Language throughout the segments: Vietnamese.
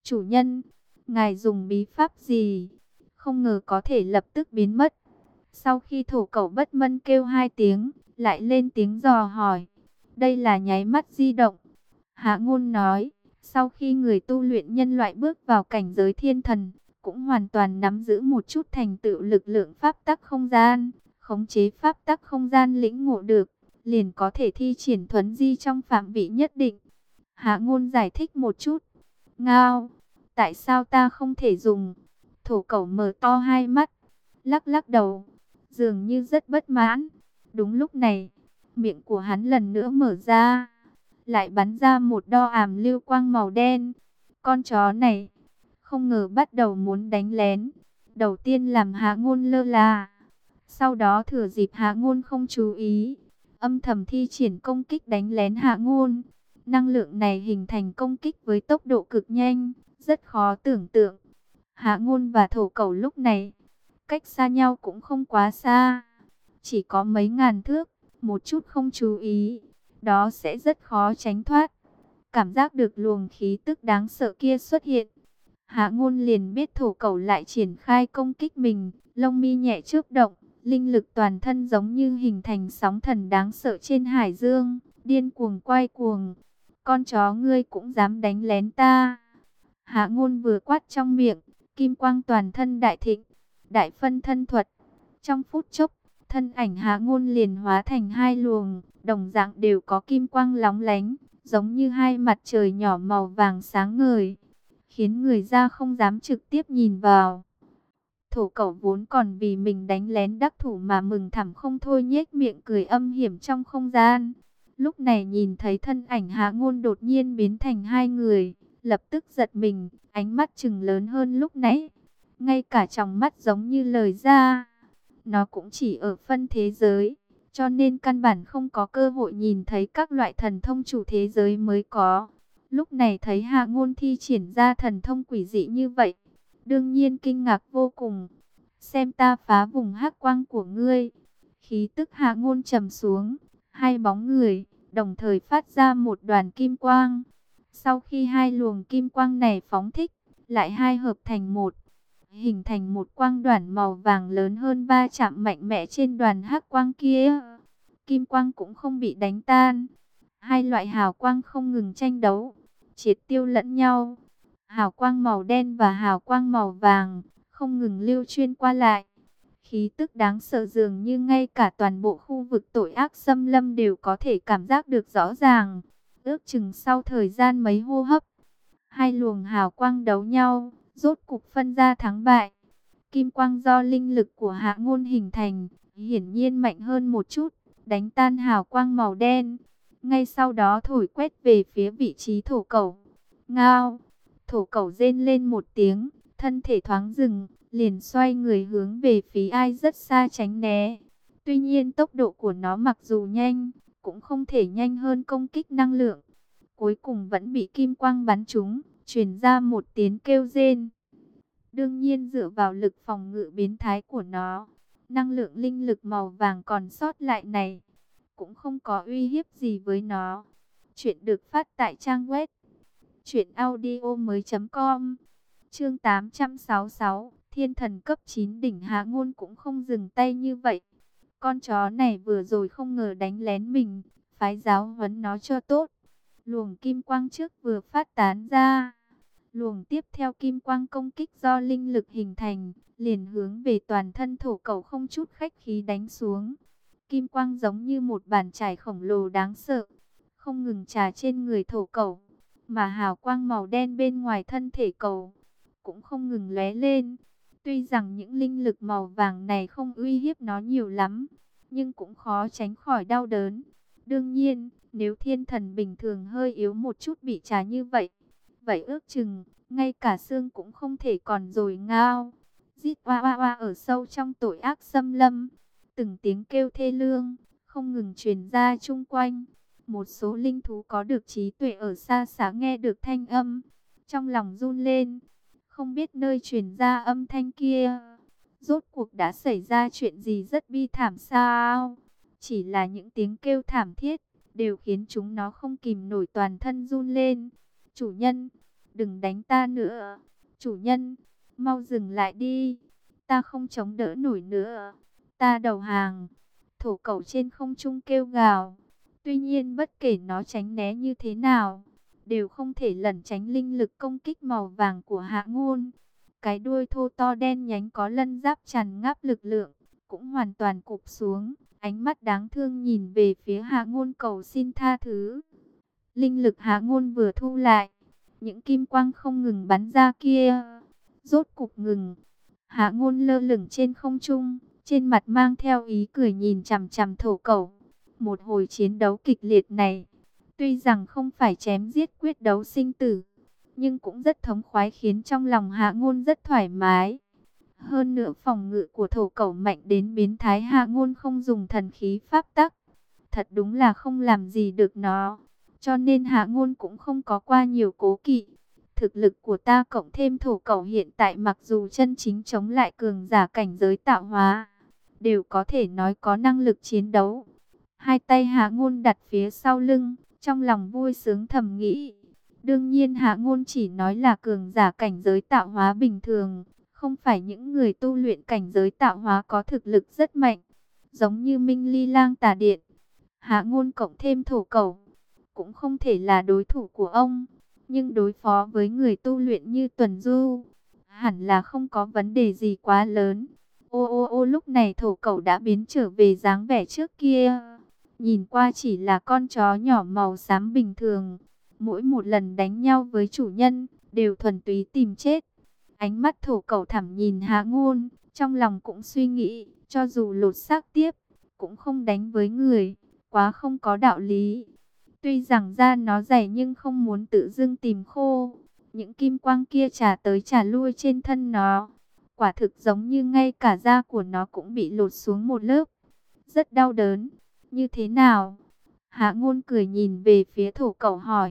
Chủ nhân, ngài dùng bí pháp gì? Không ngờ có thể lập tức biến mất. Sau khi thổ cẩu bất mân kêu hai tiếng, lại lên tiếng dò hỏi. Đây là nháy mắt di động. Hạ Ngôn nói, sau khi người tu luyện nhân loại bước vào cảnh giới thiên thần, cũng hoàn toàn nắm giữ một chút thành tựu lực lượng pháp tắc không gian, khống chế pháp tắc không gian lĩnh ngộ được, liền có thể thi triển thuấn di trong phạm vị nhất định. Hạ Ngôn giải thích một chút. Ngao, tại sao ta không thể dùng? Thổ cẩu mở to hai mắt, lắc lắc đầu, dường như rất bất mãn. Đúng lúc này, miệng của hắn lần nữa mở ra, lại bắn ra một đo ảm lưu quang màu đen. Con chó này không ngờ bắt đầu muốn đánh lén. Đầu tiên làm Hạ Ngôn lơ là, sau đó thừa dịp Hạ Ngôn không chú ý, âm thầm thi triển công kích đánh lén Hạ Ngôn. Năng lượng này hình thành công kích với tốc độ cực nhanh, rất khó tưởng tượng. Hạ Ngôn và thổ cẩu lúc này cách xa nhau cũng không quá xa, chỉ có mấy ngàn thước, một chút không chú ý, đó sẽ rất khó tránh thoát. Cảm giác được luồng khí tức đáng sợ kia xuất hiện, Hạ Ngôn liền biết thổ cẩu lại triển khai công kích mình, lông mi nhẹ chớp động, linh lực toàn thân giống như hình thành sóng thần đáng sợ trên hải dương, điên cuồng quay cuồng. Con chó ngươi cũng dám đánh lén ta? Hạ Ngôn vừa quát trong miệng, kim quang toàn thân đại thịnh, đại phân thân thuật. Trong phút chốc, thân ảnh Hạ Ngôn liền hóa thành hai luồng, đồng dạng đều có kim quang lóng lánh, giống như hai mặt trời nhỏ màu vàng sáng ngời, khiến người ra không dám trực tiếp nhìn vào. Thổ cẩu vốn còn vì mình đánh lén đắc thủ mà mừng thầm không thôi, nhếch miệng cười âm hiểm trong không gian. Lúc này nhìn thấy thân ảnh Hạ Ngôn đột nhiên biến thành hai người, lập tức giật mình, ánh mắt trừng lớn hơn lúc nãy. Ngay cả tròng mắt giống như lời ra. Nó cũng chỉ ở phân thế giới, cho nên căn bản không có cơ hội nhìn thấy các loại thần thông chủ thế giới mới có. Lúc này thấy Hạ Ngôn thi triển ra thần thông quỷ dị như vậy, đương nhiên kinh ngạc vô cùng. Xem ta phá vùng hắc quang của ngươi. Khí tức Hạ Ngôn trầm xuống, hai bóng người đồng thời phát ra một đoàn kim quang. Sau khi hai luồng kim quang này phóng thích, lại hai hợp thành một, hình thành một quang đoàn màu vàng lớn hơn va chạm mạnh mẽ trên đoàn hắc quang kia. Kim quang cũng không bị đánh tan. Hai loại hào quang không ngừng tranh đấu, triệt tiêu lẫn nhau. Hào quang màu đen và hào quang màu vàng không ngừng lưu chuyên qua lại. Khí tức đáng sợ dường như ngay cả toàn bộ khu vực tội ác xâm lâm đều có thể cảm giác được rõ ràng. Ước chừng sau thời gian mấy hô hấp, hai luồng hào quang đấu nhau, rốt cục phân ra thắng bại. Kim quang do linh lực của Hạ Ngôn hình thành, hiển nhiên mạnh hơn một chút, đánh tan hào quang màu đen. Ngay sau đó thổi quét về phía vị trí thổ cẩu. Ngao! Thổ cẩu rên lên một tiếng, thân thể thoáng dừng, liền xoay người hướng về phía ai rất xa tránh né. Tuy nhiên tốc độ của nó mặc dù nhanh, cũng không thể nhanh hơn công kích năng lượng. Cuối cùng vẫn bị kim quang bắn trúng, truyền ra một tiếng kêu rên. Đương nhiên dựa vào lực phòng ngự biến thái của nó, năng lượng linh lực màu vàng còn sót lại này cũng không có uy hiếp gì với nó. Chuyện được phát tại trang web truyệnaudiomoi.com. Chương 866, Thiên thần cấp 9 đỉnh. Hạ Ngôn cũng không dừng tay như vậy. Con chó này vừa rồi không ngờ đánh lén mình, phái giáo huấn nó cho tốt. Luồng kim quang trước vừa phát tán ra, luồng tiếp theo kim quang công kích do linh lực hình thành, liền hướng về toàn thân thổ cẩu không chút khách khí đánh xuống. Kim quang giống như một bàn chải khổng lồ đáng sợ, không ngừng chà trên người thổ cẩu, mà hào quang màu đen bên ngoài thân thể cẩu cũng không ngừng lóe lên. Tuy rằng những linh lực màu vàng này không uy hiếp nó nhiều lắm, nhưng cũng khó tránh khỏi đau đớn. Đương nhiên, nếu thiên thần bình thường hơi yếu một chút bị chà như vậy, vậy ước chừng ngay cả xương cũng không thể còn rồi. Ngao! Rít oa oa oa ở sâu trong tội ác xâm lâm, từng tiếng kêu thê lương không ngừng truyền ra chung quanh. Một số linh thú có được trí tuệ ở xa xa nghe được thanh âm, trong lòng run lên, không biết nơi truyền ra âm thanh kia rốt cuộc đã xảy ra chuyện gì rất bi thảm sao. Chỉ là những tiếng kêu thảm thiết đều khiến chúng nó không kìm nổi toàn thân run lên. Chủ nhân, đừng đánh ta nữa. Chủ nhân, mau dừng lại đi. Ta không chống đỡ nổi nữa. Ta đầu hàng. Thổ cẩu trên không trung kêu gào. Tuy nhiên bất kể nó tránh né như thế nào, đều không thể lẩn tránh linh lực công kích màu vàng của Hạ Ngôn. Cái đuôi thô to đen nhánh có lân giáp tràn ngập lực lượng, cũng hoàn toàn cụp xuống. Ánh mắt đáng thương nhìn về phía Hạ Ngôn cầu xin tha thứ. Linh lực Hạ Ngôn vừa thu lại, những kim quang không ngừng bắn ra kia rốt cục ngừng. Hạ Ngôn lơ lửng trên không trung, trên mặt mang theo ý cười nhìn chằm chằm thổ cẩu. Một hồi chiến đấu kịch liệt này, tuy rằng không phải chém giết quyết đấu sinh tử, nhưng cũng rất thống khoái, khiến trong lòng Hạ Ngôn rất thoải mái. Hơn nữa phòng ngự của thổ cẩu mạnh đến biến thái, Hạ Ngôn không dùng thần khí pháp tắc, thật đúng là không làm gì được nó. Cho nên Hạ Ngôn cũng không có qua nhiều cố kỵ. Thực lực của ta cộng thêm thổ cẩu hiện tại mặc dù chân chính chống lại cường giả cảnh giới tạo hóa, đều có thể nói có năng lực chiến đấu. Hai tay Hạ Ngôn đặt phía sau lưng, trong lòng vui sướng thầm nghĩ. Đương nhiên Hạ Ngôn chỉ nói là cường giả cảnh giới tạo hóa bình thường, không phải những người tu luyện cảnh giới tạo hóa có thực lực rất mạnh, giống như Minh Ly Lang Tà Điện. Hạ Ngôn cộng thêm thổ cẩu cũng không thể là đối thủ của ông, nhưng đối phó với người tu luyện như Tuần Du, hẳn là không có vấn đề gì quá lớn. Ô ô ô, lúc này thổ cẩu đã biến trở về dáng vẻ trước kia. Nhìn qua chỉ là con chó nhỏ màu xám bình thường. Mỗi một lần đánh nhau với chủ nhân, đều thuần túy tìm chết. Ánh mắt thổ cẩu thẳm nhìn Hạ Ngôn, trong lòng cũng suy nghĩ, cho dù lột xác tiếp, cũng không đánh với người, quá không có đạo lý. Tuy rằng da nó dày nhưng không muốn tự dưng tìm khô. Những kim quang kia trả tới trả lui trên thân nó, quả thực giống như ngay cả da của nó cũng bị lột xuống một lớp. Rất đau đớn. Như thế nào? Hạ Ngôn cười nhìn về phía thổ cẩu hỏi.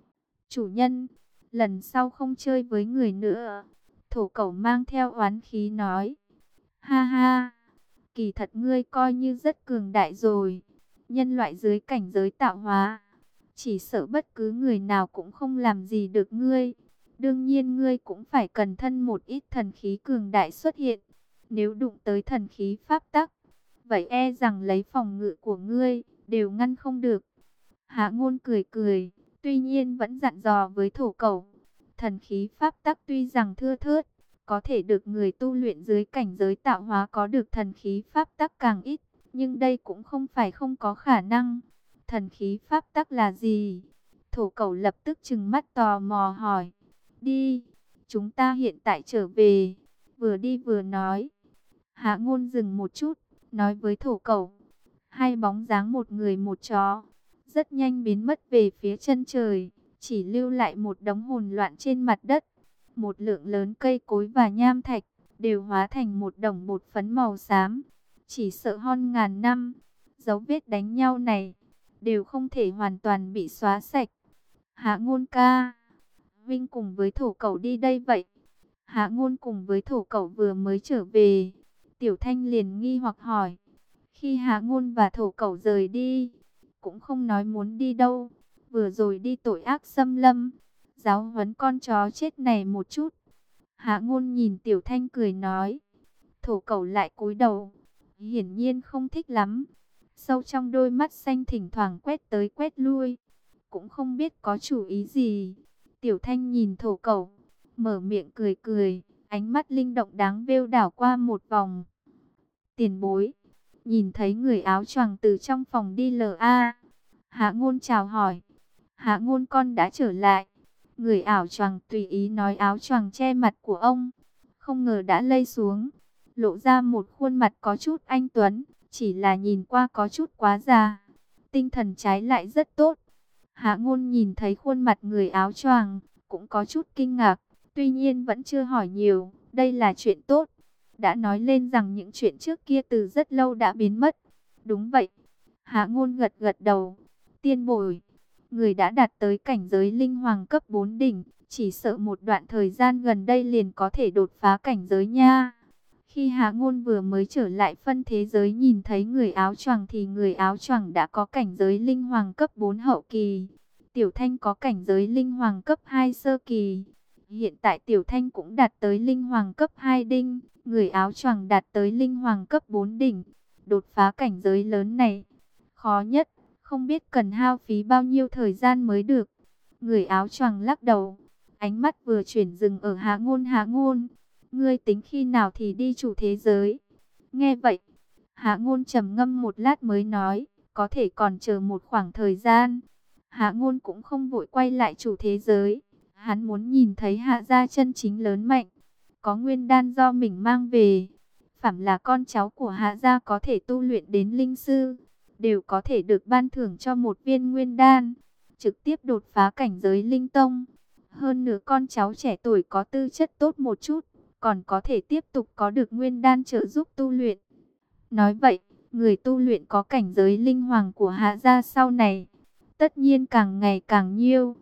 Chủ nhân, lần sau không chơi với người nữa. Thổ cẩu mang theo oán khí nói. Ha ha, kỳ thật ngươi coi như rất cường đại rồi. Nhân loại dưới cảnh giới tạo hóa, chỉ sợ bất cứ người nào cũng không làm gì được ngươi. Đương nhiên ngươi cũng phải cẩn thận một ít thần khí cường đại xuất hiện. Nếu đụng tới thần khí pháp tắc, vậy e rằng lấy phòng ngự của ngươi đều ngăn không được. Hạ Ngôn cười cười, tuy nhiên vẫn dặn dò với thổ cẩu. Thần khí pháp tắc tuy rằng thưa thớt, có thể được người tu luyện dưới cảnh giới tạo hóa có được thần khí pháp tắc càng ít, nhưng đây cũng không phải không có khả năng. Thần khí pháp tắc là gì? Thổ cẩu lập tức trừng mắt tò mò hỏi. Đi, chúng ta hiện tại trở về. Vừa đi vừa nói. Hạ Ngôn dừng một chút, nói với thổ cẩu. Hai bóng dáng một người một chó, rất nhanh biến mất về phía chân trời, chỉ lưu lại một đống hỗn loạn trên mặt đất. Một lượng lớn cây cối và nham thạch đều hóa thành một đống bột phấn màu xám. Chỉ sợ hơn ngàn năm, dấu vết đánh nhau này đều không thể hoàn toàn bị xóa sạch. Hạ Ngôn ca, Vinh cùng với thổ cẩu đi đây vậy? Hạ Ngôn cùng với thổ cẩu vừa mới trở về, Tiểu Thanh liền nghi hoặc hỏi. Khi Hạ Ngôn và thổ cẩu rời đi, cũng không nói muốn đi đâu, vừa rồi đi tội ác xâm lâm, giáo huấn con chó chết này một chút. Hạ Ngôn nhìn Tiểu Thanh cười nói. Thổ cẩu lại cúi đầu, hiển nhiên không thích lắm. Sâu trong đôi mắt xanh thỉnh thoảng quét tới quét lui, cũng không biết có chủ ý gì. Tiểu Thanh nhìn thổ cẩu, mở miệng cười cười, ánh mắt linh động đáng trêu đảo qua một vòng. Tiền bối, nhìn thấy người áo choàng từ trong phòng đi LA. Hạ Ngôn chào hỏi. Hạ Ngôn con đã trở lại. Người áo choàng tùy ý nói áo choàng che mặt của ông, không ngờ đã lây xuống, lộ ra một khuôn mặt có chút anh tuấn, chỉ là nhìn qua có chút quá già. Tinh thần trái lại rất tốt. Hạ Ngôn nhìn thấy khuôn mặt người áo choàng, cũng có chút kinh ngạc, tuy nhiên vẫn chưa hỏi nhiều, đây là chuyện tốt. Đã nói lên rằng những chuyện trước kia từ rất lâu đã biến mất. Đúng vậy. Hạ Ngôn gật gật đầu. Tiên bối, người đã đạt tới cảnh giới linh hoàng cấp 4 đỉnh, chỉ sợ một đoạn thời gian gần đây liền có thể đột phá cảnh giới nha. Khi Hạ Ngôn vừa mới trở lại phân thế giới nhìn thấy người áo choàng thì người áo choàng đã có cảnh giới linh hoàng cấp 4 hậu kỳ. Tiểu Thanh có cảnh giới linh hoàng cấp 2 sơ kỳ. Hiện tại Tiểu Thanh cũng đạt tới linh hoàng cấp 2 đinh, người áo choàng đạt tới linh hoàng cấp 4 đỉnh. Đột phá cảnh giới lớn này, khó nhất, không biết cần hao phí bao nhiêu thời gian mới được. Người áo choàng lắc đầu, ánh mắt vừa chuyển dừng ở Hạ Ngôn. Hạ Ngôn, ngươi tính khi nào thì đi chủ thế giới? Nghe vậy, Hạ Ngôn trầm ngâm một lát mới nói, có thể còn chờ một khoảng thời gian. Hạ Ngôn cũng không vội quay lại chủ thế giới. Hắn muốn nhìn thấy Hạ gia chân chính lớn mạnh, có nguyên đan do mình mang về. Phàm là con cháu của Hạ gia có thể tu luyện đến linh sư, đều có thể được ban thưởng cho một viên nguyên đan, trực tiếp đột phá cảnh giới linh tông. Hơn nữa con cháu trẻ tuổi có tư chất tốt một chút, còn có thể tiếp tục có được nguyên đan trợ giúp tu luyện. Nói vậy, người tu luyện có cảnh giới linh hoàng của Hạ gia sau này, tất nhiên càng ngày càng nhiều.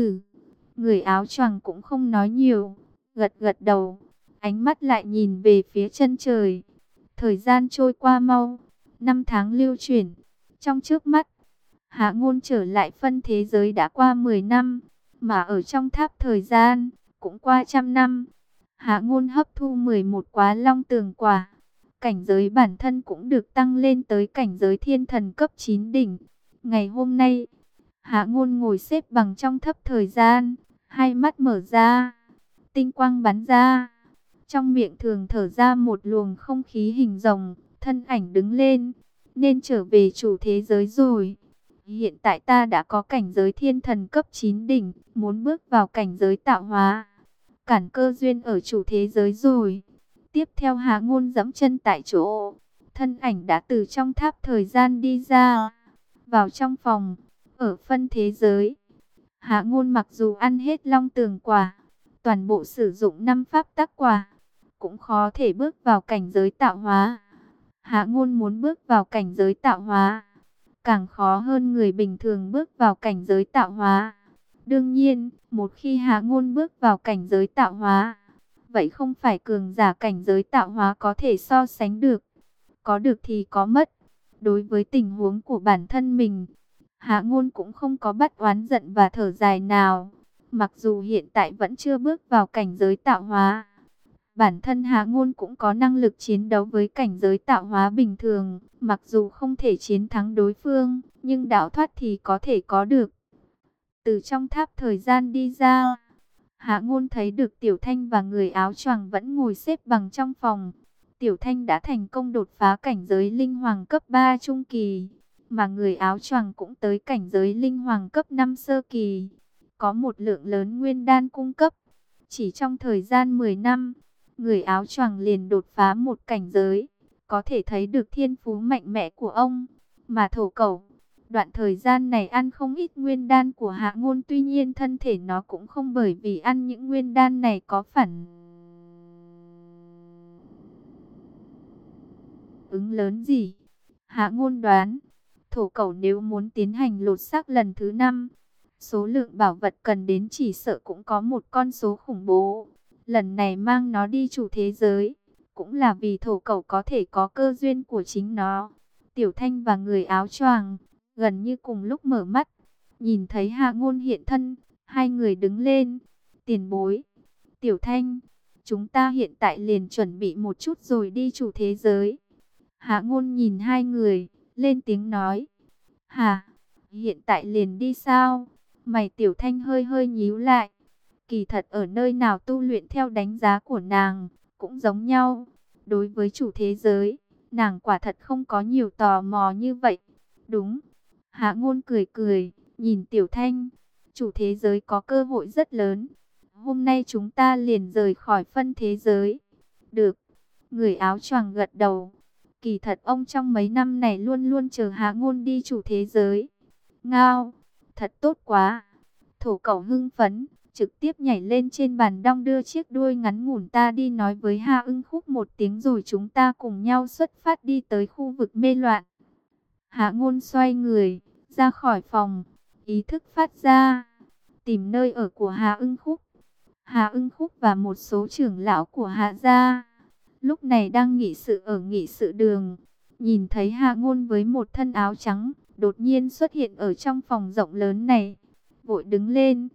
Người áo choàng cũng không nói nhiều, gật gật đầu, ánh mắt lại nhìn về phía chân trời. Thời gian trôi qua mau, năm tháng lưu chuyển, trong chớp mắt, Hạ Ngôn trở lại phân thế giới đã qua 10 năm, mà ở trong tháp thời gian, cũng qua trăm năm. Hạ Ngôn hấp thu 11 Quá Long Tường Quả, cảnh giới bản thân cũng được tăng lên tới cảnh giới thiên thần cấp 9 đỉnh. Ngày hôm nay, Hạ Ngôn ngồi xếp bằng trong tháp thời gian, hai mắt mở ra, tinh quang bắn ra, trong miệng thường thở ra một luồng không khí hình rồng, thân ảnh đứng lên, nên trở về chủ thế giới rồi. Hiện tại ta đã có cảnh giới thiên thần cấp 9 đỉnh, muốn bước vào cảnh giới tạo hóa, cản cơ duyên ở chủ thế giới rồi. Tiếp theo Hạ Ngôn giẫm chân tại chỗ, thân ảnh đã từ trong tháp thời gian đi ra, vào trong phòng, ở phân thế giới. Hạ Ngôn mặc dù ăn hết Long Tường Quả, toàn bộ sử dụng 5 pháp tắc quả, cũng khó thể bước vào cảnh giới tạo hóa. Hạ Ngôn muốn bước vào cảnh giới tạo hóa, càng khó hơn người bình thường bước vào cảnh giới tạo hóa. Đương nhiên, một khi Hạ Ngôn bước vào cảnh giới tạo hóa, vậy không phải cường giả cảnh giới tạo hóa có thể so sánh được. Có được thì có mất. Đối với tình huống của bản thân mình, Hạ Ngôn cũng không có bắt oán giận và thở dài nào. Mặc dù hiện tại vẫn chưa bước vào cảnh giới tạo hóa, bản thân Hạ Ngôn cũng có năng lực chiến đấu với cảnh giới tạo hóa bình thường. Mặc dù không thể chiến thắng đối phương, nhưng đạo thoát thì có thể có được. Từ trong tháp thời gian đi ra, Hạ Ngôn thấy được Tiểu Thanh và người áo choàng vẫn ngồi xếp bằng trong phòng. Tiểu Thanh đã thành công đột phá cảnh giới linh hoàng cấp 3 trung kỳ, mà người áo choàng cũng tới cảnh giới linh hoàng cấp 5 sơ kỳ. Có một lượng lớn nguyên đan cung cấp. Chỉ trong thời gian 10 năm, người áo choàng liền đột phá một cảnh giới, có thể thấy được thiên phú mạnh mẽ của ông. Mà Thổ Cẩu, đoạn thời gian này ăn không ít nguyên đan của Hạ Ngôn, tuy nhiên thân thể nó cũng không bởi vì ăn những nguyên đan này có phản ứng lớn gì. Hạ Ngôn đoán, Thổ Cẩu nếu muốn tiến hành lột xác lần thứ 5, số lượng bảo vật cần đến chỉ sợ cũng có một con số khủng bố. Lần này mang nó đi chủ thế giới, cũng là vì Thổ Cẩu có thể có cơ duyên của chính nó. Tiểu Thanh và người áo choàng gần như cùng lúc mở mắt, nhìn thấy Hạ Ngôn hiện thân, hai người đứng lên. Tiền bối, Tiểu Thanh, chúng ta hiện tại liền chuẩn bị một chút rồi đi chủ thế giới. Hạ Ngôn nhìn hai người, lên tiếng nói. Hả, hiện tại liền đi sao? Mày Tiểu Thanh hơi hơi nhíu lại. Kỳ thật ở nơi nào tu luyện theo đánh giá của nàng, cũng giống nhau. Đối với chủ thế giới, nàng quả thật không có nhiều tò mò như vậy. Đúng. Hạ Ngôn cười cười, nhìn Tiểu Thanh. Chủ thế giới có cơ hội rất lớn. Hôm nay chúng ta liền rời khỏi phân thế giới. Được. Người áo choàng gật đầu. Kỳ thật ông trong mấy năm này luôn luôn chờ Hạ Ngôn đi chủ thế giới. Ngao, thật tốt quá. Thổ Cẩu hưng phấn, trực tiếp nhảy lên trên bàn đong đưa chiếc đuôi ngắn ngủn ta đi nói với Hạ Ưng Khúc một tiếng rồi chúng ta cùng nhau xuất phát đi tới khu vực mê loạn. Hạ Ngôn xoay người, ra khỏi phòng, ý thức phát ra, tìm nơi ở của Hạ Ưng Khúc. Hạ Ưng Khúc và một số trưởng lão của Hạ gia lúc này đang nghị sự ở nghị sự đường. Nhìn thấy Hạ Ngôn với một thân áo trắng, đột nhiên xuất hiện ở trong phòng rộng lớn này, vội đứng lên,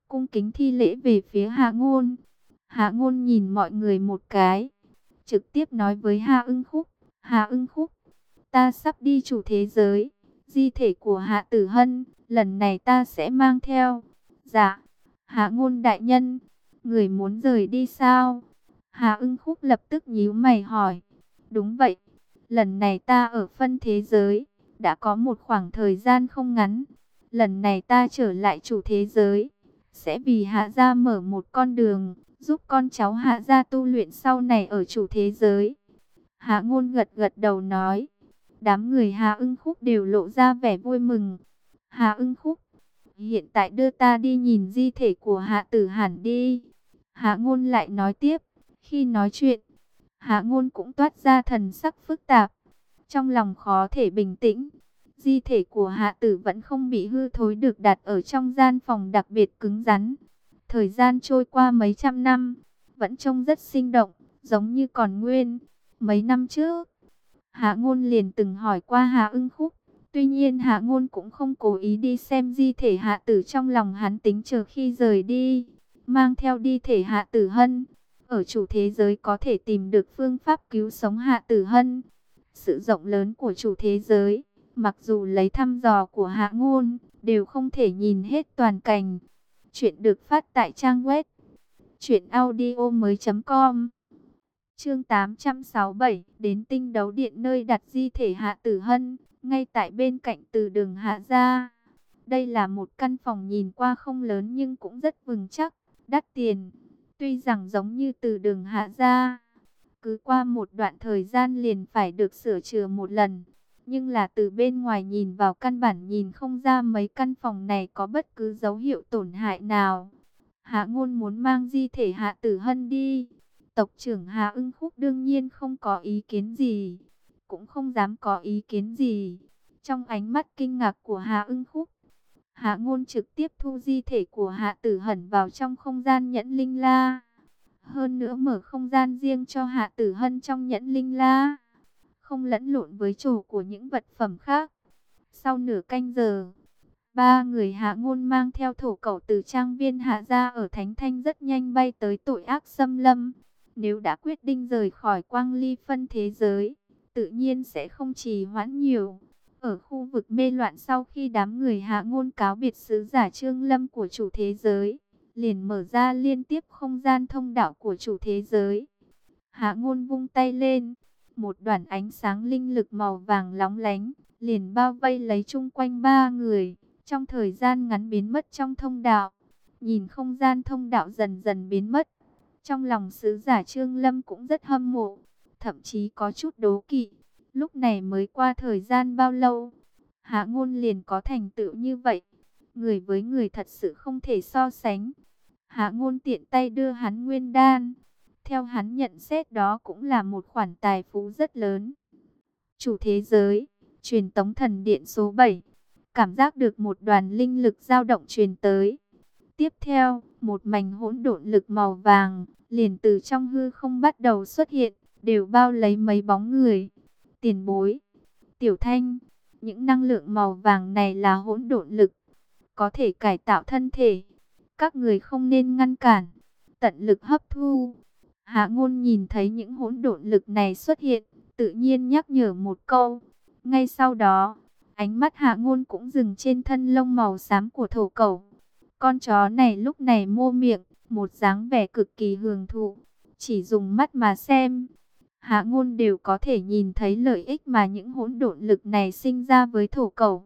cung kính thi lễ về phía Hạ Ngôn. Hạ Ngôn nhìn mọi người một cái, trực tiếp nói với Hạ Ưng Khúc, Hạ Ưng Khúc, ta sắp đi chủ thế giới, di thể của Hạ Tử Hân, lần này ta sẽ mang theo. Dạ, Hạ Ngôn đại nhân, người muốn rời đi sao? Hạ Ưng Khúc lập tức nhíu mày hỏi. Đúng vậy, lần này ta ở phân thế giới, đã có một khoảng thời gian không ngắn. Lần này ta trở lại chủ thế giới, sẽ vì Hạ gia mở một con đường, giúp con cháu Hạ gia tu luyện sau này ở chủ thế giới. Hạ Ngôn gật gật đầu nói. Đám người Hạ Ưng Khúc đều lộ ra vẻ vui mừng. Hạ Ưng Khúc, hiện tại đưa ta đi nhìn di thể của Hạ Tử Hàn đi. Hạ Ngôn lại nói tiếp. Khi nói chuyện, Hạ Ngôn cũng toát ra thần sắc phức tạp, trong lòng khó thể bình tĩnh. Di thể của Hạ Tử vẫn không bị hư thối được đặt ở trong gian phòng đặc biệt cứng rắn. Thời gian trôi qua mấy trăm năm, vẫn trông rất sinh động, giống như còn nguyên. Mấy năm trước, Hạ Ngôn liền từng hỏi qua Hạ Ưng Khúc. Tuy nhiên Hạ Ngôn cũng không cố ý đi xem di thể Hạ Tử, trong lòng hắn tính chờ khi rời đi, mang theo di thể Hạ Tử Hân. Ở chủ thế giới có thể tìm được phương pháp cứu sống Hạ Tử Hân. Sự rộng lớn của chủ thế giới, mặc dù lấy thăm dò của Hạ Ngôn, đều không thể nhìn hết toàn cảnh. Chuyện được phát tại trang web truyệnaudiomoi.com. Chương 867, đến Tinh Đấu Điện nơi đặt di thể Hạ Tử Hân, ngay tại bên cạnh từ đường Hạ gia. Đây là một căn phòng nhìn qua không lớn nhưng cũng rất vững chắc, đắt tiền. Tuy rằng giống như từ đường Hạ gia, cứ qua một đoạn thời gian liền phải được sửa chữa một lần, nhưng là từ bên ngoài nhìn vào căn bản nhìn không ra mấy căn phòng này có bất cứ dấu hiệu tổn hại nào. Hạ Ngôn muốn mang di thể Hạ Tử Hân đi. Tộc trưởng Hạ Ưng Khúc đương nhiên không có ý kiến gì, cũng không dám có ý kiến gì. Trong ánh mắt kinh ngạc của Hạ Ưng Khúc, Hạ Ngôn trực tiếp thu di thể của Hạ Tử Hân vào trong không gian nhẫn linh la. Hơn nữa mở không gian riêng cho Hạ Tử Hân trong nhẫn linh la, không lẫn lộn với chỗ của những vật phẩm khác. Sau nửa canh giờ, ba người Hạ Ngôn mang theo thổ cẩu từ trang viên Hạ gia ở Thánh Thanh rất nhanh bay tới Tội Ác Xâm Lâm. Nếu đã quyết định rời khỏi Quang Ly phân thế giới, tự nhiên sẽ không trì hoãn nhiều. Ở khu vực mê loạn, sau khi đám người Hạ Ngôn cáo biệt sứ giả Trương Lâm của chủ thế giới, liền mở ra liên tiếp không gian thông đạo của chủ thế giới. Hạ Ngôn vung tay lên, một đoàn ánh sáng linh lực màu vàng lóng lánh liền bao vây lấy chung quanh ba người, trong thời gian ngắn biến mất trong thông đạo. Nhìn không gian thông đạo dần dần biến mất, trong lòng sứ giả Trương Lâm cũng rất hâm mộ, thậm chí có chút đố kỵ. Lúc này mới qua thời gian bao lâu, Hạ Ngôn liền có thành tựu như vậy. Người với người thật sự không thể so sánh. Hạ Ngôn tiện tay đưa hắn nguyên đan. Theo hắn nhận xét, đó cũng là một khoản tài phú rất lớn. Chủ thế giới, truyền tống thần điện số 7. Cảm giác được một đoàn linh lực dao động truyền tới. Tiếp theo, một mảnh hỗn độn lực màu vàng liền từ trong hư không bắt đầu xuất hiện, đều bao lấy mấy bóng người. Tiền bối, Tiểu Thanh, những năng lượng màu vàng này là hỗn độn lực, có thể cải tạo thân thể. Các người không nên ngăn cản, tận lực hấp thu. Hạ Ngôn nhìn thấy những hỗn độn lực này xuất hiện, tự nhiên nhắc nhở một câu. Ngay sau đó, ánh mắt Hạ Ngôn cũng dừng trên thân lông màu xám của thổ cẩu. Con chó này lúc này mô miệng, một dáng vẻ cực kỳ hưởng thụ, chỉ dùng mắt mà xem, Hạ Ngôn đều có thể nhìn thấy lợi ích mà những hỗn độn lực này sinh ra với thổ cẩu.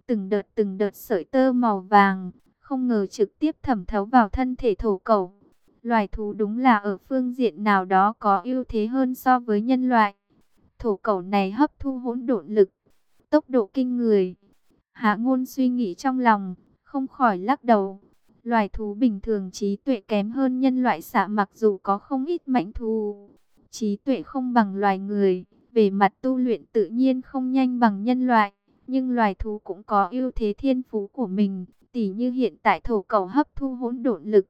Từng đợt sợi tơ màu vàng, không ngờ trực tiếp thẩm thấu vào thân thể thổ cẩu. Loài thú đúng là ở phương diện nào đó có ưu thế hơn so với nhân loại. Thổ cẩu này hấp thu hỗn độn lực, tốc độ kinh người. Hạ Ngôn suy nghĩ trong lòng, không khỏi lắc đầu. Loài thú bình thường trí tuệ kém hơn nhân loại xạ, mặc dù có không ít mãnh thú, trí tuệ không bằng loài người, về mặt tu luyện tự nhiên không nhanh bằng nhân loại, nhưng loài thú cũng có ưu thế thiên phú của mình, tỉ như hiện tại thổ cẩu hấp thu hỗn độn lực,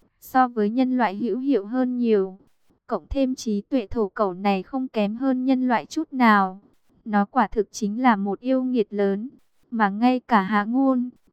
so với nhân loại hữu hiệu hơn nhiều. Cộng thêm trí tuệ, thổ cẩu này không kém hơn nhân loại chút nào. Nó quả thực chính là một yêu nghiệt lớn, mà ngay cả Hạ Ngôn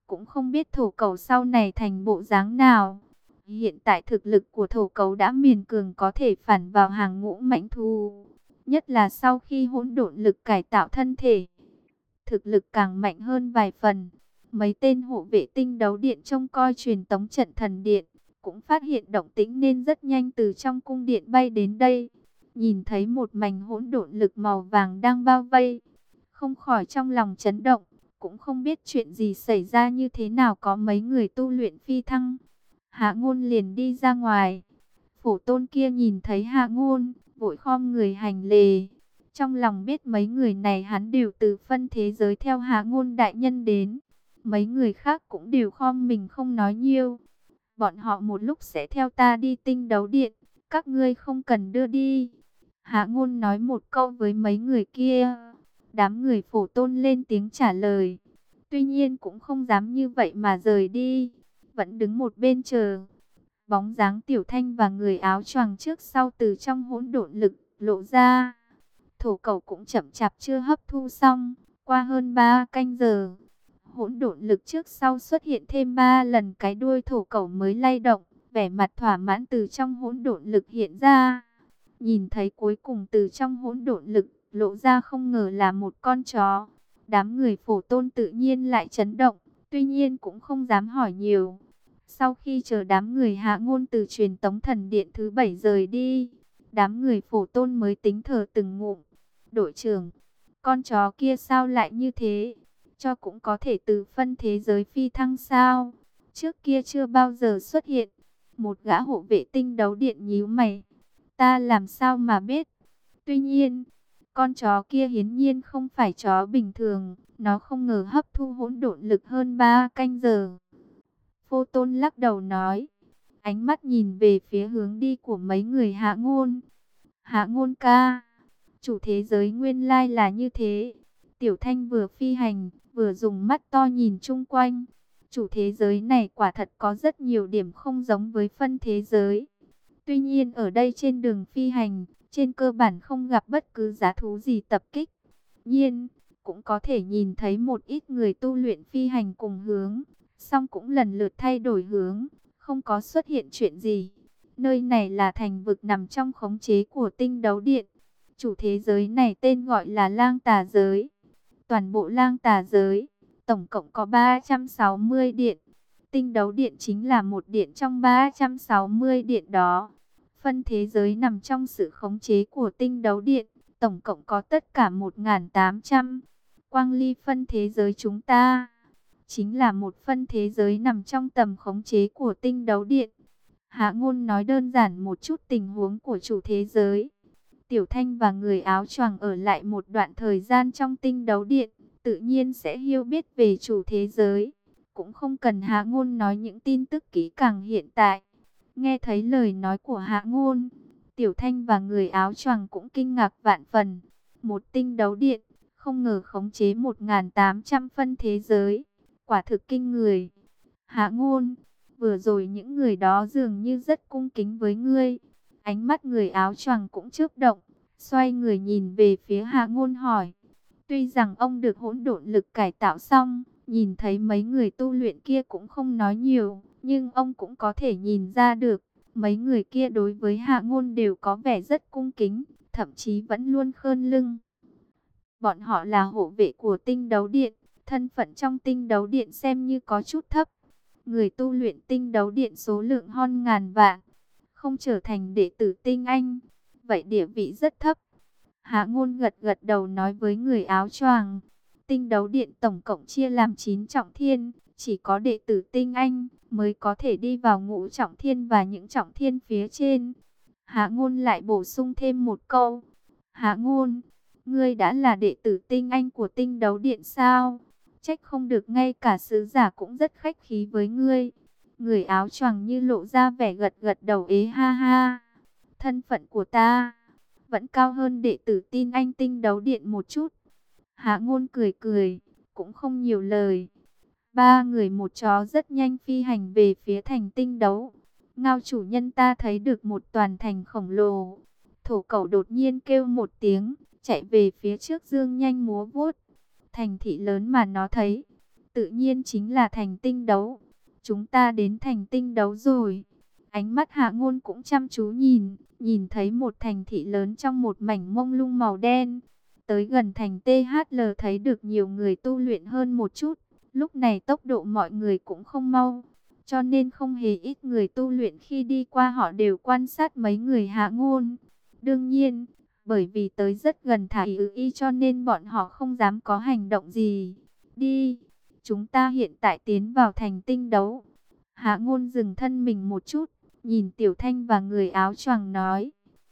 cũng không biết thổ cẩu sau này thành bộ dáng nào. Hiện tại thực lực của thổ cẩu đã miền cường có thể phản vào hàng ngũ mãnh thú, nhất là sau khi hỗn độn lực cải tạo thân thể, thực lực càng mạnh hơn vài phần. Mấy tên hộ vệ tinh đấu điện trông coi truyền tống trận thần điện, cũng phát hiện động tĩnh nên rất nhanh từ trong cung điện bay đến đây. Nhìn thấy một mảnh hỗn độn lực màu vàng đang bao vây, không khỏi trong lòng chấn động, cũng không biết chuyện gì xảy ra như thế nào có mấy người tu luyện phi thăng. Hạ Ngôn liền đi ra ngoài. Phổ Tôn kia nhìn thấy Hạ Ngôn, vội khom người hành lễ. Trong lòng biết mấy người này hắn đều từ phân thế giới theo Hạ Ngôn đại nhân đến. Mấy người khác cũng đều khom mình không nói nhiều. Bọn họ một lúc sẽ theo ta đi tinh đấu điện, các ngươi không cần đưa đi. Hạ Ngôn nói một câu với mấy người kia. Đám người Phổ Tôn lên tiếng trả lời. Tuy nhiên cũng không dám như vậy mà rời đi, vẫn đứng một bên chờ. Bóng dáng Tiểu Thanh và người áo choàng trước sau từ trong hỗn độn lực lộ ra. Thổ cẩu cũng chậm chạp chưa hấp thu xong. Qua hơn 3 canh giờ, hỗn độn lực trước sau xuất hiện thêm 3 lần, cái đuôi thổ cẩu mới lay động, vẻ mặt thỏa mãn từ trong hỗn độn lực hiện ra. Nhìn thấy cuối cùng từ trong hỗn độn lực lộ ra không ngờ là một con chó. Đám người Phổ Tôn tự nhiên lại chấn động, tuy nhiên cũng không dám hỏi nhiều. Sau khi chờ đám người Hạ Ngôn từ truyền tống thần điện thứ 7 rời đi, đám người Phổ Tôn mới tính thở từng ngụm. Đội trưởng, con chó kia sao lại như thế? Cho cũng có thể từ phân thế giới phi thăng sao? Trước kia chưa bao giờ xuất hiện. Một gã hộ vệ tinh đấu điện nhíu mày. Ta làm sao mà biết? Tuy nhiên, con chó kia hiển nhiên không phải chó bình thường. Nó không ngờ hấp thu hỗn độn lực hơn 3 canh giờ. Phô Tôn lắc đầu nói. Ánh mắt nhìn về phía hướng đi của mấy người Hạ Ngôn. Hạ Ngôn ca, chủ thế giới nguyên lai là như thế. Tiểu Thanh vừa phi hành, vừa dùng mắt to nhìn chung quanh. Chủ thế giới này quả thật có rất nhiều điểm không giống với phân thế giới. Tuy nhiên ở đây trên đường phi hành, trên cơ bản không gặp bất cứ giá thú gì tập kích. Nhiên, cũng có thể nhìn thấy một ít người tu luyện phi hành cùng hướng, song cũng lần lượt thay đổi hướng, không có xuất hiện chuyện gì. Nơi này là thành vực nằm trong khống chế của tinh đấu điện. Chủ thế giới này tên gọi là Lang Tà Giới. Toàn bộ Lang Tà Giới, tổng cộng có 360 điện. Tinh đấu điện chính là một điện trong 360 điện đó. Phân thế giới nằm trong sự khống chế của tinh đấu điện, tổng cộng có tất cả 1.800. Quang Ly phân thế giới chúng ta chính là một phân thế giới nằm trong tầm khống chế của tinh đấu điện. Hạ Ngôn nói đơn giản một chút tình huống của chủ thế giới. Tiểu Thanh và người áo choàng ở lại một đoạn thời gian trong tinh đấu điện, tự nhiên sẽ hiểu biết về chủ thế giới. Cũng không cần Hạ Ngôn nói những tin tức kỹ càng hiện tại. Nghe thấy lời nói của Hạ Ngôn, Tiểu Thanh và người áo choàng cũng kinh ngạc vạn phần. Một tinh đấu điện, không ngờ khống chế 1.800 phân thế giới. Quả thực kinh người. Hạ Ngôn, vừa rồi những người đó dường như rất cung kính với ngươi. Ánh mắt người áo choàng cũng chớp động, xoay người nhìn về phía Hạ Ngôn hỏi. Tuy rằng ông được hỗn độn lực cải tạo xong, nhìn thấy mấy người tu luyện kia cũng không nói nhiều, nhưng ông cũng có thể nhìn ra được, mấy người kia đối với Hạ Ngôn đều có vẻ rất cung kính, thậm chí vẫn luôn khom lưng. Bọn họ là hộ vệ của tinh đấu điện, thân phận trong tinh đấu điện xem như có chút thấp. Người tu luyện tinh đấu điện số lượng hơn ngàn vạn, không trở thành đệ tử tinh anh, vậy địa vị rất thấp. Hạ Ngôn gật gật đầu nói với người áo choàng. Tinh đấu điện tổng cộng chia làm 9 trọng thiên, chỉ có đệ tử tinh anh mới có thể đi vào ngũ trọng thiên và những trọng thiên phía trên. Hạ Ngôn lại bổ sung thêm một câu. Hạ Ngôn, ngươi đã là đệ tử tinh anh của tinh đấu điện sao? Trách không được ngay cả sứ giả cũng rất khách khí với ngươi. Người áo choàng như lộ ra vẻ gật gật đầu ế ha ha. Thân phận của ta vẫn cao hơn đệ tử tinh anh tinh đấu điện một chút. Hạ Ngôn cười cười, cũng không nhiều lời. Ba người một chó rất nhanh phi hành về phía thành tinh đấu. Ngao chủ nhân, ta thấy được một toàn thành khổng lồ. Thổ cẩu đột nhiên kêu một tiếng, chạy về phía trước dương nhanh múa vuốt. Thành thị lớn mà nó thấy, tự nhiên chính là thành tinh đấu. Chúng ta đến thành tinh đấu rồi. Ánh mắt Hạ Ngôn cũng chăm chú nhìn thấy một thành thị lớn trong một mảnh mông lung màu đen. Tới gần thành THL thấy được nhiều người tu luyện hơn một chút. Lúc này tốc độ mọi người cũng không mau, cho nên không hề ít người tu luyện khi đi qua họ đều quan sát mấy người Hạ Ngôn. Đương nhiên, bởi vì tới rất gần Thải Y cho nên bọn họ không dám có hành động gì. Đi, chúng ta hiện tại tiến vào thành tinh đấu. Hạ Ngôn dừng thân mình một chút, nhìn Tiểu Thanh và người áo choàng nói.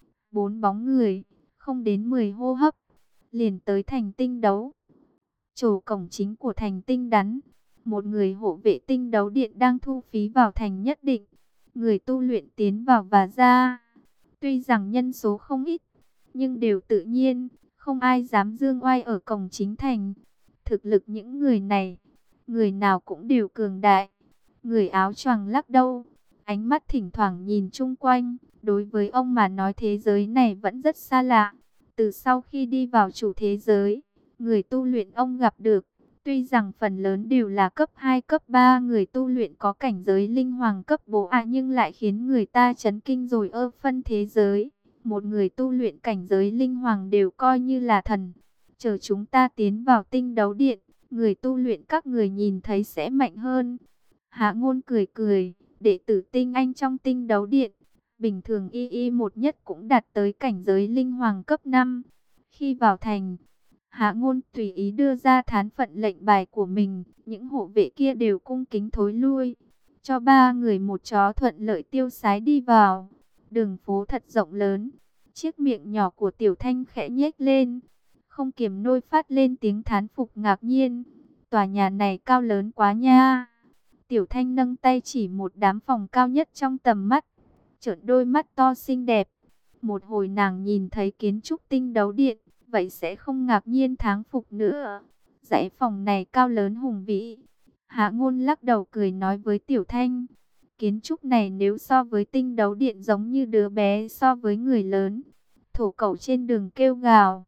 4 bóng người, không đến 10 hô hấp, liền tới thành tinh đấu. Chỗ cổng chính của thành tinh đắn, một người hộ vệ tinh đấu điện đang thu phí vào thành nhất định. Người tu luyện tiến vào và ra. Tuy rằng nhân số không ít, nhưng đều tự nhiên, không ai dám dương oai ở cổng chính thành. Thực lực những người này, người nào cũng đều cường đại. Người áo choàng lắc đầu, ánh mắt thỉnh thoảng nhìn chung quanh. Đối với ông mà nói thế giới này vẫn rất xa lạ. Từ sau khi đi vào chủ thế giới, người tu luyện ông gặp được, tuy rằng phần lớn đều là cấp 2, cấp 3 người tu luyện có cảnh giới linh hoàng cấp bố nhưng lại khiến người ta chấn kinh rồi phân thế giới. Một người tu luyện cảnh giới linh hoàng đều coi như là thần. Chờ chúng ta tiến vào tinh đấu điện, người tu luyện các người nhìn thấy sẽ mạnh hơn. Hạ Ngôn cười cười, đệ tử tinh anh trong tinh đấu điện, bình thường một nhất cũng đạt tới cảnh giới linh hoàng cấp 5. Khi vào thành, Hạ Ngôn tùy ý đưa ra thán phận lệnh bài của mình, những hộ vệ kia đều cung kính thối lui, cho 3 người một chó thuận lợi tiêu sái đi vào. Đường phố thật rộng lớn, chiếc miệng nhỏ của Tiểu Thanh khẽ nhếch lên, không kiềm nổi phát lên tiếng thán phục ngạc nhiên. Tòa nhà này cao lớn quá nha. Tiểu Thanh nâng tay chỉ một đám phòng cao nhất trong tầm mắt, trợn đôi mắt to xinh đẹp. Một hồi nàng nhìn thấy kiến trúc tinh đấu điện, vậy sẽ không ngạc nhiên thán phục nữa. Dãy phòng này cao lớn hùng vĩ. Hạ Ngôn lắc đầu cười nói với Tiểu Thanh, kiến trúc này nếu so với tinh đấu điện giống như đứa bé so với người lớn. Thổ cẩu trên đường kêu gào.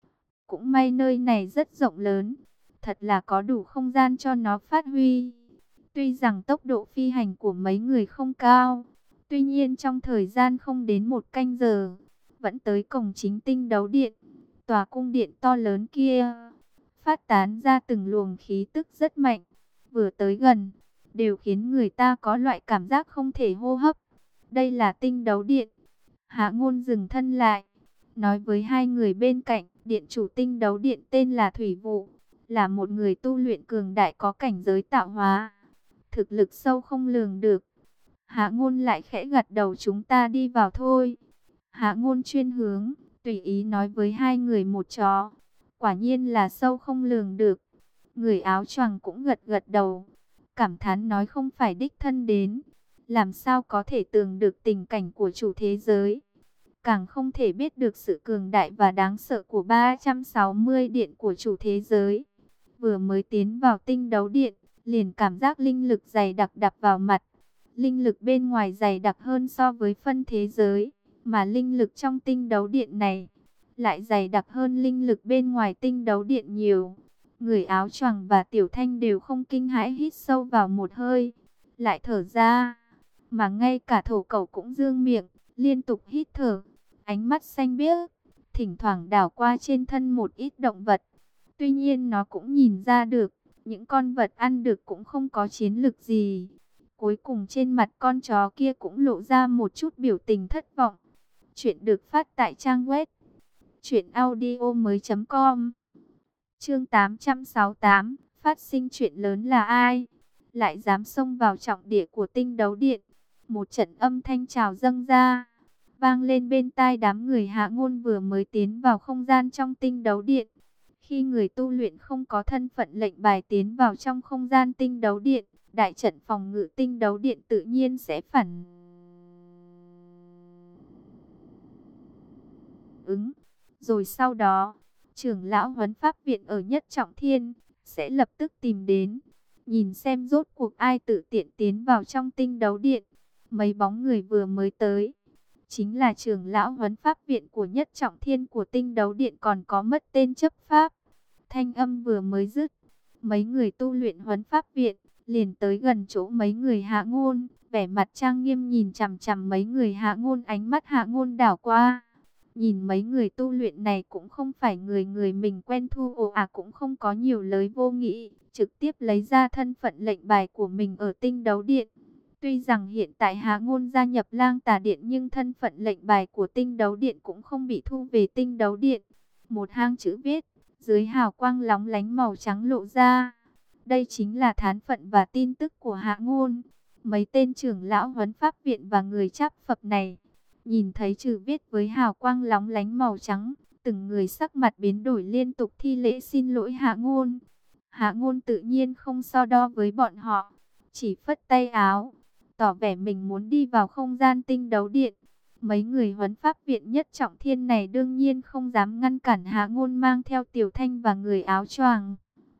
Cũng may nơi này rất rộng lớn, thật là có đủ không gian cho nó phát huy. Tuy rằng tốc độ phi hành của mấy người không cao, tuy nhiên trong thời gian không đến 1 canh giờ, vẫn tới cổng chính tinh đấu điện. Tòa cung điện to lớn kia phát tán ra từng luồng khí tức rất mạnh, vừa tới gần đều khiến người ta có loại cảm giác không thể hô hấp. Đây là tinh đấu điện. Hạ Ngôn dừng thân lại, nói với 2 người bên cạnh, điện chủ tinh đấu điện tên là Thủy Vụ, là một người tu luyện cường đại có cảnh giới tạo hóa, thực lực sâu không lường được. Hạ Ngôn lại khẽ gật đầu, chúng ta đi vào thôi. Hạ Ngôn chuyên hướng, tùy ý nói với 2 người một chó. Quả nhiên là sâu không lường được. Người áo choàng cũng gật gật đầu, cảm thán nói không phải đích thân đến, làm sao có thể tưởng được tình cảnh của chủ thế giới. Càng không thể biết được sự cường đại và đáng sợ của 360 điện của chủ thế giới. Vừa mới tiến vào tinh đấu điện, liền cảm giác linh lực dày đặc đập vào mặt. Linh lực bên ngoài dày đặc hơn so với phân thế giới, mà linh lực trong tinh đấu điện này lại dày đặc hơn linh lực bên ngoài tinh đấu điện nhiều. Người áo choàng và Tiểu Thanh đều không kinh hãi, hít sâu vào một hơi, lại thở ra. Mà ngay cả thổ cẩu cũng dương miệng, liên tục hít thở, ánh mắt xanh biếc, thỉnh thoảng đảo qua trên thân một ít động vật. Tuy nhiên nó cũng nhìn ra được, những con vật ăn được cũng không có chiến lực gì. Cuối cùng trên mặt con chó kia cũng lộ ra một chút biểu tình thất vọng. Chuyện được phát tại trang web truyệnaudiomoi.com. Chương 868, phát sinh chuyện lớn là ai? Lại dám xông vào trọng địa của tinh đấu điện. Một trận âm thanh chào dâng ra, vang lên bên tai đám người. Hạ Ngôn vừa mới tiến vào không gian trong tinh đấu điện. Khi người tu luyện không có thân phận lệnh bài tiến vào trong không gian tinh đấu điện, đại trận phòng ngự tinh đấu điện tự nhiên sẽ phản ứng. Rồi sau đó, trưởng lão Huấn Pháp Viện ở Nhất Trọng Thiên sẽ lập tức tìm đến, nhìn xem rốt cuộc ai tự tiện tiến vào trong tinh đấu điện. Mấy bóng người vừa mới tới chính là trưởng lão Huấn Pháp Viện của Nhất Trọng Thiên của tinh đấu điện, còn có mất tên chấp pháp. Thanh âm vừa mới dứt, Mấy người tu luyện huấn pháp viện, liền tới gần chỗ mấy người Hạ Ngôn, vẻ mặt trang nghiêm nhìn chằm chằm mấy người Hạ Ngôn, ánh mắt Hạ Ngôn đảo qua. Nhìn mấy người tu luyện này cũng không phải người người mình quen, Thu ồ cũng không có nhiều lời vô nghị, trực tiếp lấy ra thân phận lệnh bài của mình ở Tinh Đấu Điện. Tuy rằng hiện tại Hạ Ngôn gia nhập Lang Tà Điện, nhưng thân phận lệnh bài của Tinh Đấu Điện cũng không bị thu về Tinh Đấu Điện. Một hang chữ viết, dưới hào quang lóng lánh màu trắng lộ ra. Đây chính là thán phận và tin tức của Hạ Ngôn. Mấy tên trưởng lão huấn pháp viện và người chắp Phật này, nhìn thấy chữ viết với hào quang lóng lánh màu trắng, từng người sắc mặt biến đổi, liên tục thi lễ xin lỗi Hạ Ngôn. Hạ Ngôn tự nhiên không so đo với bọn họ, chỉ phất tay áo, tỏ vẻ mình muốn đi vào không gian Tinh Đấu Điện. Mấy người huấn pháp viện nhất trọng thiên này đương nhiên không dám ngăn cản Hạ Ngôn mang theo Tiểu Thanh và người áo choàng.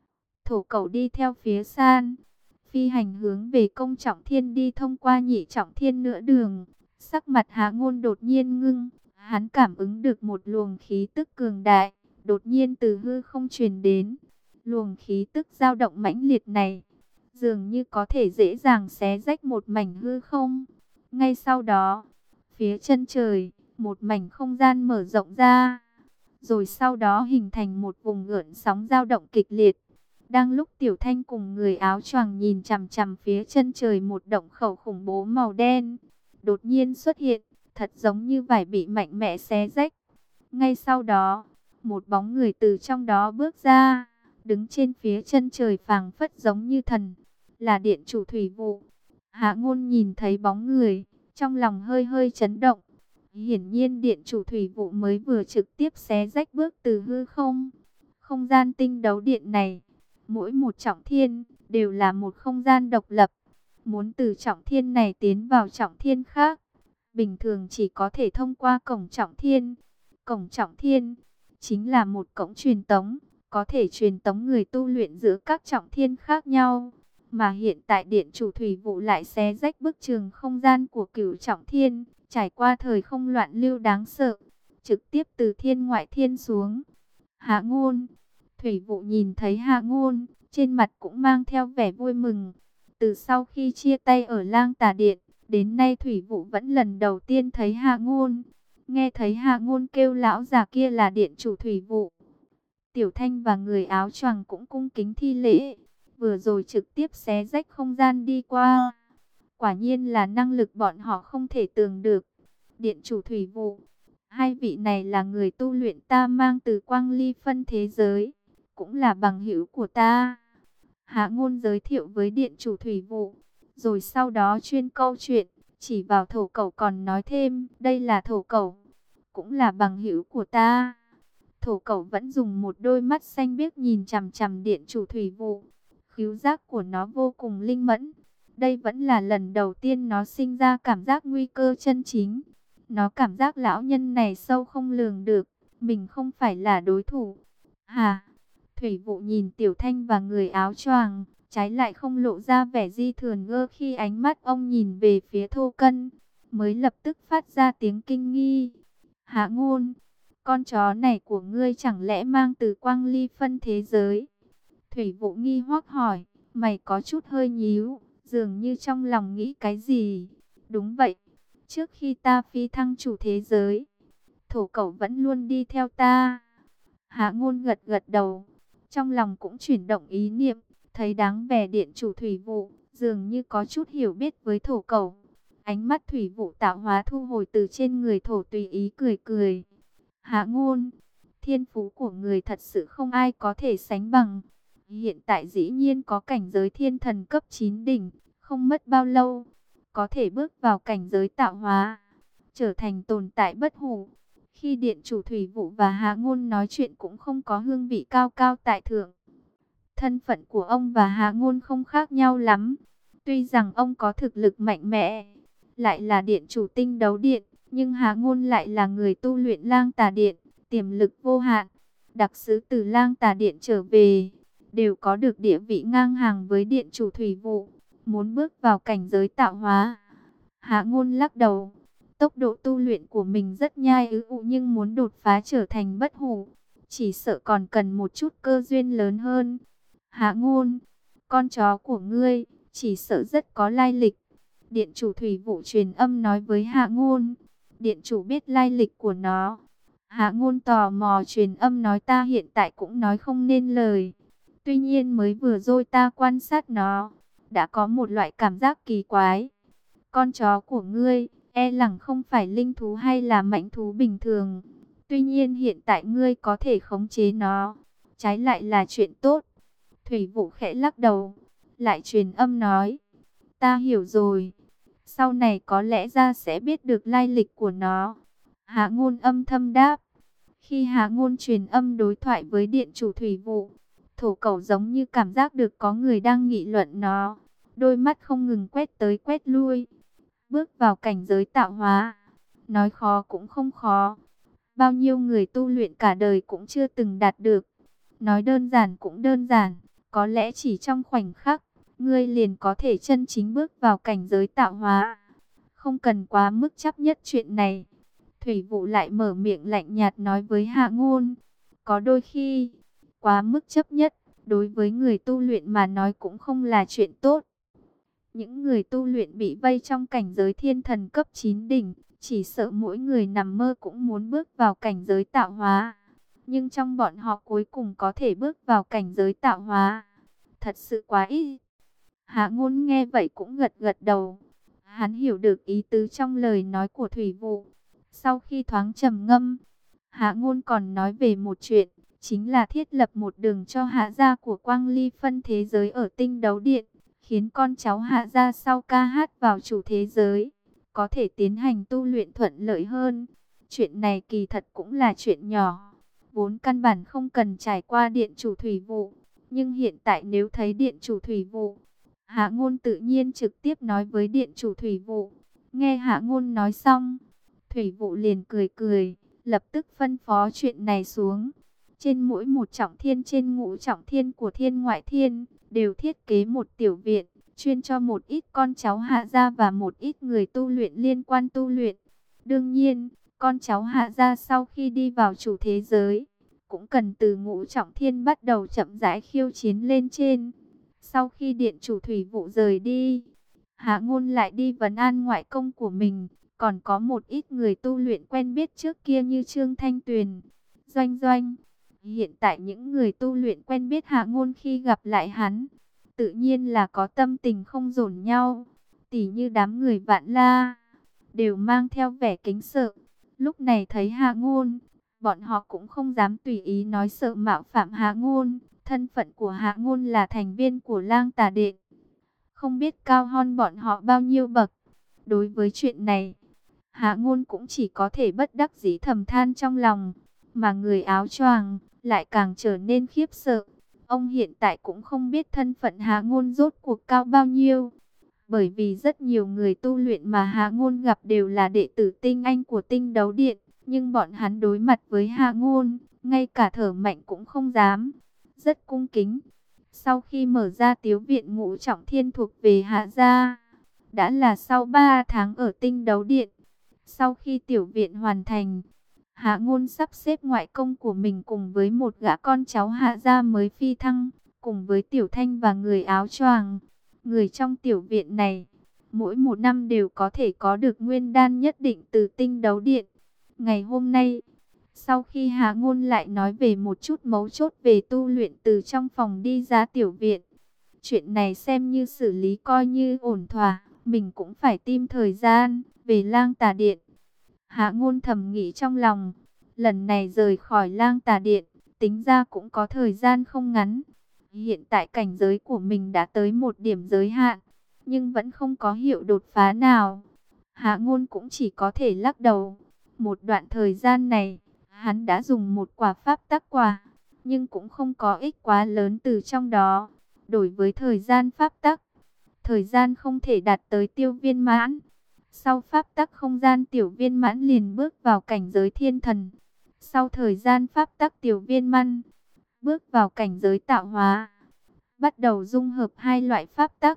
Thổ Cẩu đi theo phía San Phi hành hướng về công trọng thiên, đi thông qua nhị trọng thiên nửa đường. Sắc mặt Hạ Ngôn đột nhiên ngưng, hắn cảm ứng được một luồng khí tức cường đại, đột nhiên từ hư không truyền đến. Luồng khí tức dao động mãnh liệt này, dường như có thể dễ dàng xé rách một mảnh hư không. Ngay sau đó, phía chân trời, một mảnh không gian mở rộng ra, rồi sau đó hình thành một vùng gợn sóng dao động kịch liệt. Đang lúc Tiểu Thanh cùng người áo choàng nhìn chằm chằm phía chân trời, một động khẩu khủng bố màu đen đột nhiên xuất hiện, thật giống như vải bị mạnh mẽ xé rách. Ngay sau đó, một bóng người từ trong đó bước ra, đứng trên phía chân trời phảng phất giống như thần, là Điện chủ Thủy Vụ. Hạ Ngôn nhìn thấy bóng người, trong lòng hơi hơi chấn động. Hiển nhiên Điện chủ Thủy Vụ mới vừa trực tiếp xé rách bước từ hư không. Không gian Tinh Đấu Điện này, mỗi một trọng thiên đều là một không gian độc lập. Muốn từ trọng thiên này tiến vào trọng thiên khác, bình thường chỉ có thể thông qua cổng trọng thiên. Cổng trọng thiên chính là một cổng truyền tống, có thể truyền tống người tu luyện giữa các trọng thiên khác nhau. Mà hiện tại Điện chủ Thủy Vụ lại xé rách bức tường không gian của cửu trọng thiên, trải qua thời không loạn lưu đáng sợ, trực tiếp từ thiên ngoại thiên xuống. Hạ Ngôn, Thủy Vụ nhìn thấy Hạ Ngôn, trên mặt cũng mang theo vẻ vui mừng. Từ sau khi chia tay ở Lang Tà Điện, đến nay Thủy Vụ vẫn lần đầu tiên thấy Hạ Ngôn. Nghe thấy Hạ Ngôn kêu lão già kia là Điện chủ Thủy Vụ, Tiểu Thanh và người áo choàng cũng cung kính thi lễ. Vừa rồi trực tiếp xé rách không gian đi qua, quả nhiên là năng lực bọn họ không thể tưởng được. Điện chủ Thủy Vụ, hai vị này là người tu luyện ta mang từ Quang Ly phân thế giới, cũng là bằng hữu của ta. Hạ Ngôn giới thiệu với Điện chủ Thủy Vụ, rồi sau đó chuyên câu chuyện, chỉ vào Thổ Cẩu còn nói thêm, đây là Thổ Cẩu, cũng là bằng hữu của ta. Thổ Cẩu vẫn dùng một đôi mắt xanh biếc nhìn chằm chằm Điện chủ Thủy Vụ. Khứu giác của nó vô cùng linh mẫn. Đây vẫn là lần đầu tiên nó sinh ra cảm giác nguy cơ chân chính. Nó cảm giác lão nhân này sâu không lường được, mình không phải là đối thủ. Hà, Thủy Vụ nhìn Tiểu Thanh và người áo choàng, trái lại không lộ ra vẻ di thường ngơ khi ánh mắt ông nhìn về phía Thô Cân, mới lập tức phát ra tiếng kinh nghi. Hạ Ngôn, con chó này của ngươi chẳng lẽ mang từ Quang Ly phân thế giới? Thủy Vụ nghi hoắc hỏi, mày có chút hơi nhíu, dường như trong lòng nghĩ cái gì. Đúng vậy, trước khi ta phi thăng chủ thế giới, Thổ Cẩu vẫn luôn đi theo ta. Hạ Ngôn gật gật đầu, trong lòng cũng chuyển động ý niệm, thấy đáng vẻ Điện chủ Thủy Vụ, dường như có chút hiểu biết với Thổ Cẩu. Ánh mắt Thủy Vụ tạo hóa thu hồi từ trên người Thổ, tùy ý cười cười. Hạ Ngôn, thiên phú của người thật sự không ai có thể sánh bằng. Hiện tại dĩ nhiên có cảnh giới thiên thần cấp 9 đỉnh, không mất bao lâu, có thể bước vào cảnh giới tạo hóa, trở thành tồn tại bất hủ. Khi Điện chủ Thủy Vụ và Hạ Ngôn nói chuyện cũng không có hương vị cao cao tại thượng. Thân phận của ông và Hạ Ngôn không khác nhau lắm. Tuy rằng ông có thực lực mạnh mẽ, lại là Điện chủ Tinh Đấu Điện, nhưng Hạ Ngôn lại là người tu luyện Lang Tà Điện, tiềm lực vô hạn. Đặc sứ từ Lang Tà Điện trở về, đều có được địa vị ngang hàng với Điện chủ Thủy Vụ. Muốn bước vào cảnh giới tạo hóa, Hạ Ngôn lắc đầu. Tốc độ tu luyện của mình rất nhai nhưng muốn đột phá trở thành bất hủ, chỉ sợ còn cần một chút cơ duyên lớn hơn. Hạ Ngôn, con chó của ngươi, chỉ sợ rất có lai lịch. Điện chủ thủy vụ truyền âm nói với Hạ Ngôn. Điện chủ biết lai lịch của nó. Hạ Ngôn tò mò truyền âm nói ta hiện tại cũng nói không nên lời. Tuy nhiên mới vừa rồi ta quan sát nó, đã có một loại cảm giác kỳ quái. Con chó của ngươi, e lẳng không phải linh thú hay là mãnh thú bình thường. Tuy nhiên hiện tại ngươi có thể khống chế nó, trái lại là chuyện tốt. Thủy Vũ khẽ lắc đầu, lại truyền âm nói, ta hiểu rồi. Sau này có lẽ ra sẽ biết được lai lịch của nó. Hạ Ngôn âm thầm đáp. Khi Hạ Ngôn truyền âm đối thoại với điện chủ Thủy Vũ, thổ cẩu giống như cảm giác được có người đang nghị luận nó. Đôi mắt không ngừng quét tới quét lui. Bước vào cảnh giới tạo hóa, nói khó cũng không khó. Bao nhiêu người tu luyện cả đời cũng chưa từng đạt được. Nói đơn giản cũng đơn giản, có lẽ chỉ trong khoảnh khắc, ngươi liền có thể chân chính bước vào cảnh giới tạo hóa. Không cần quá mức chấp nhất chuyện này. Thủy Vũ lại mở miệng lạnh nhạt nói với Hạ Ngôn. Có đôi khi, quá mức chấp nhất, đối với người tu luyện mà nói cũng không là chuyện tốt. Những người tu luyện bị vây trong cảnh giới thiên thần cấp 9 đỉnh, chỉ sợ mỗi người nằm mơ cũng muốn bước vào cảnh giới tạo hóa. Nhưng trong bọn họ cuối cùng có thể bước vào cảnh giới tạo hóa, thật sự quá ít. Hạ Ngôn nghe vậy cũng gật gật đầu. Hắn hiểu được ý tứ trong lời nói của Thủy Vũ. Sau khi thoáng trầm ngâm, Hạ Ngôn còn nói về một chuyện, chính là thiết lập một đường cho Hạ gia của Quang Ly phân thế giới ở Tinh Đấu Điện, khiến con cháu Hạ gia sau ca hát vào chủ thế giới, có thể tiến hành tu luyện thuận lợi hơn. Chuyện này kỳ thật cũng là chuyện nhỏ, vốn căn bản không cần trải qua điện chủ Thủy Vũ. Nhưng hiện tại nếu thấy điện chủ Thủy Vũ, Hạ Ngôn tự nhiên trực tiếp nói với điện chủ Thủy Vũ. Nghe Hạ Ngôn nói xong, Thủy Vũ liền cười cười, lập tức phân phó chuyện này xuống. Trên mỗi một trọng thiên trên ngũ trọng thiên của Thiên Ngoại Thiên, đều thiết kế một tiểu viện, chuyên cho một ít con cháu Hạ gia và một ít người tu luyện liên quan tu luyện. Đương nhiên, con cháu Hạ gia sau khi đi vào chủ thế giới, cũng cần từ ngũ trọng thiên bắt đầu chậm rãi khiêu chiến lên trên. Sau khi điện chủ Thủy Vũ rời đi, Hạ Ngôn lại đi vấn an ngoại công của mình, còn có một ít người tu luyện quen biết trước kia như Trương Thanh Tuyền, Doanh Doanh. Hiện tại những người tu luyện quen biết Hạ Ngôn khi gặp lại hắn, tự nhiên là có tâm tình không dồn nhau. Tỉ như đám người Vạn La, đều mang theo vẻ kính sợ. Lúc này thấy Hạ Ngôn, bọn họ cũng không dám tùy ý nói sợ mạo phạm Hạ Ngôn. Thân phận của Hạ Ngôn là thành viên của Lang Tà Điện, không biết cao hơn bọn họ bao nhiêu bậc. Đối với chuyện này, Hạ Ngôn cũng chỉ có thể bất đắc dĩ thầm than trong lòng. Mà người áo choàng lại càng trở nên khiếp sợ. Ông hiện tại cũng không biết thân phận Hạ Ngôn rốt cuộc cao bao nhiêu. Bởi vì rất nhiều người tu luyện mà Hạ Ngôn gặp đều là đệ tử tinh anh của Tinh Đấu Điện. Nhưng bọn hắn đối mặt với Hạ Ngôn, ngay cả thở mạnh cũng không dám, rất cung kính. Sau khi mở ra tiếu viện ngũ trọng thiên thuộc về Hạ gia, đã là sau 3 tháng ở Tinh Đấu Điện. Sau khi tiểu viện hoàn thành, Hạ Ngôn sắp xếp ngoại công của mình cùng với một gã con cháu Hạ gia mới phi thăng, cùng với Tiểu Thanh và người áo choàng. Người trong tiểu viện này, mỗi một năm đều có thể có được nguyên đan nhất định từ Tinh Đấu Điện. Ngày hôm nay, sau khi Hạ Ngôn lại nói về một chút mấu chốt về tu luyện từ trong phòng đi ra tiểu viện, chuyện này xem như xử lý coi như ổn thỏa, mình cũng phải tìm thời gian về Lang Tà Điện. Hạ Ngôn thầm nghĩ trong lòng, lần này rời khỏi Lang Tà Điện, tính ra cũng có thời gian không ngắn. Hiện tại cảnh giới của mình đã tới một điểm giới hạn, nhưng vẫn không có hiệu đột phá nào. Hạ Ngôn cũng chỉ có thể lắc đầu. Một đoạn thời gian này, hắn đã dùng một quả pháp tắc quả, nhưng cũng không có ích quá lớn từ trong đó. Đổi với thời gian pháp tắc, thời gian không thể đạt tới tiêu viên mãn. Sau pháp tắc không gian tiểu viên mãn liền bước vào cảnh giới thiên thần. Sau thời gian pháp tắc tiểu viên mãn, bước vào cảnh giới tạo hóa. Bắt đầu dung hợp hai loại pháp tắc.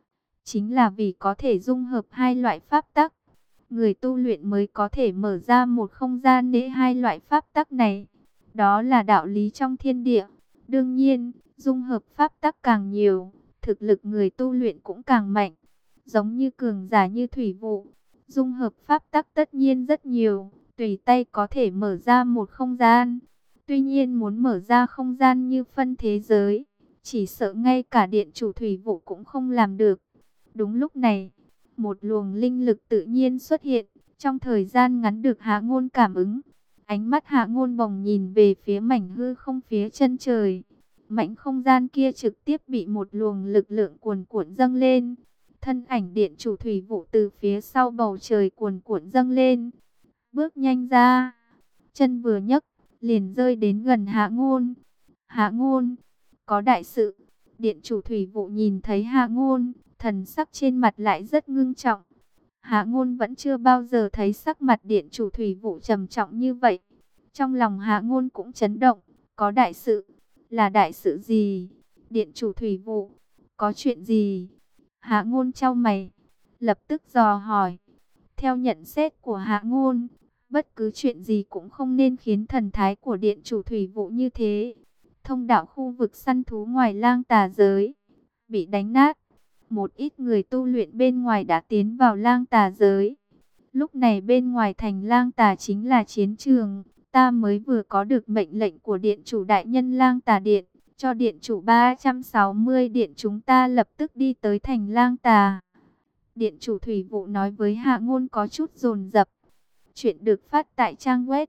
Chính là vì có thể dung hợp hai loại pháp tắc, người tu luyện mới có thể mở ra một không gian để hai loại pháp tắc này. Đó là đạo lý trong thiên địa. Đương nhiên, dung hợp pháp tắc càng nhiều, thực lực người tu luyện cũng càng mạnh. Giống như cường giả như Thủy Vụ, dung hợp pháp tắc tất nhiên rất nhiều, tùy tay có thể mở ra một không gian. Tuy nhiên muốn mở ra không gian như phân thế giới, chỉ sợ ngay cả điện chủ Thủy Vụ cũng không làm được. Đúng lúc này, một luồng linh lực tự nhiên xuất hiện, trong thời gian ngắn được Hạ Ngôn cảm ứng. Ánh mắt Hạ Ngôn bồng nhìn về phía mảnh hư không phía chân trời. Mảnh không gian kia trực tiếp bị một luồng lực lượng cuồn cuộn dâng lên. Thân ảnh điện chủ Thủy Vụ từ phía sau bầu trời cuồn cuộn dâng lên. Bước nhanh ra, chân vừa nhấc, liền rơi đến gần Hạ Ngôn. Hạ Ngôn, có đại sự. Điện chủ Thủy Vụ nhìn thấy Hạ Ngôn, thần sắc trên mặt lại rất ngưng trọng. Hạ Ngôn vẫn chưa bao giờ thấy sắc mặt điện chủ Thủy Vụ trầm trọng như vậy. Trong lòng Hạ Ngôn cũng chấn động, có đại sự. Là đại sự gì? Điện chủ Thủy Vụ, có chuyện gì? Hạ Ngôn chau mày, lập tức dò hỏi. Theo nhận xét của Hạ Ngôn, bất cứ chuyện gì cũng không nên khiến thần thái của điện chủ Thủy Vụ như thế. Thông đạo khu vực săn thú ngoài Lang Tà giới bị đánh nát. Một ít người tu luyện bên ngoài đã tiến vào Lang Tà giới. Lúc này bên ngoài thành Lang Tà chính là chiến trường. Ta mới vừa có được mệnh lệnh của điện chủ đại nhân Lang Tà Điện, cho điện chủ 360 điện chúng ta lập tức đi tới thành Lang Tà. Điện chủ Thủy Vụ nói với Hạ Ngôn có chút dồn dập. Chuyện được phát tại trang web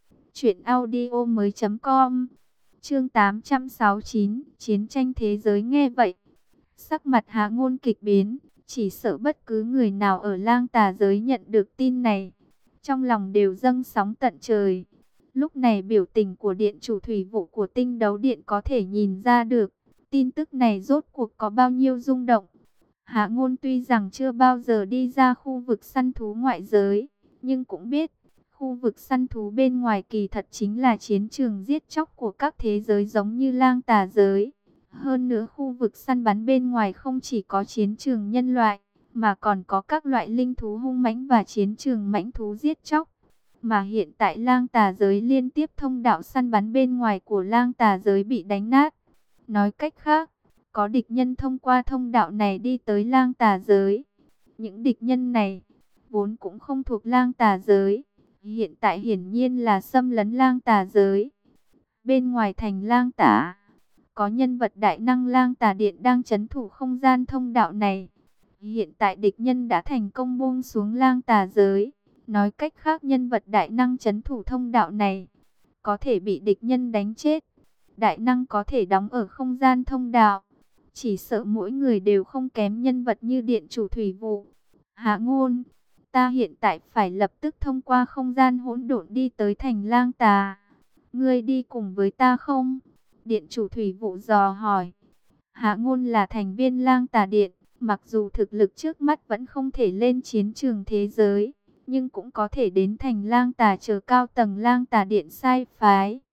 truyệnaudiomoi.com. Chương 869, chiến tranh thế giới. Nghe vậy, sắc mặt Hạ Ngôn kịch biến, chỉ sợ bất cứ người nào ở Lang Tà giới nhận được tin này, trong lòng đều dâng sóng tận trời. Lúc này biểu tình của điện chủ Thủy Vụ của Tinh Đấu Điện có thể nhìn ra được, tin tức này rốt cuộc có bao nhiêu rung động. Hạ Ngôn tuy rằng chưa bao giờ đi ra khu vực săn thú ngoại giới, nhưng cũng biết, khu vực săn thú bên ngoài kỳ thật chính là chiến trường giết chóc của các thế giới giống như Lang Tà giới. Hơn nữa khu vực săn bắn bên ngoài không chỉ có chiến trường nhân loại, mà còn có các loại linh thú hung mãnh và chiến trường mãnh thú giết chóc. Mà hiện tại Lang Tà giới liên tiếp thông đạo săn bắn bên ngoài của Lang Tà giới bị đánh nát. Nói cách khác, có địch nhân thông qua thông đạo này đi tới Lang Tà giới. Những địch nhân này vốn cũng không thuộc Lang Tà giới, hiện tại hiển nhiên là xâm lấn Lang Tà giới. Bên ngoài thành Lang Tà, có nhân vật đại năng Lang Tà Điện đang trấn thủ không gian thông đạo này. Hiện tại địch nhân đã thành công buông xuống Lang Tà giới. Nói cách khác nhân vật đại năng trấn thủ thông đạo này có thể bị địch nhân đánh chết. Đại năng có thể đóng ở không gian thông đạo, chỉ sợ mỗi người đều không kém nhân vật như điện chủ Thủy Vụ. Hạ Ngôn, ta hiện tại phải lập tức thông qua không gian hỗn độn đi tới thành Lang Tà. Ngươi đi cùng với ta không? Điện chủ Thủy Vụ dò hỏi. Hạ Ngôn là thành viên Lang Tà Điện, mặc dù thực lực trước mắt vẫn không thể lên chiến trường thế giới, nhưng cũng có thể đến thành Lang Tà chờ cao tầng Lang Tà Điện sai phái.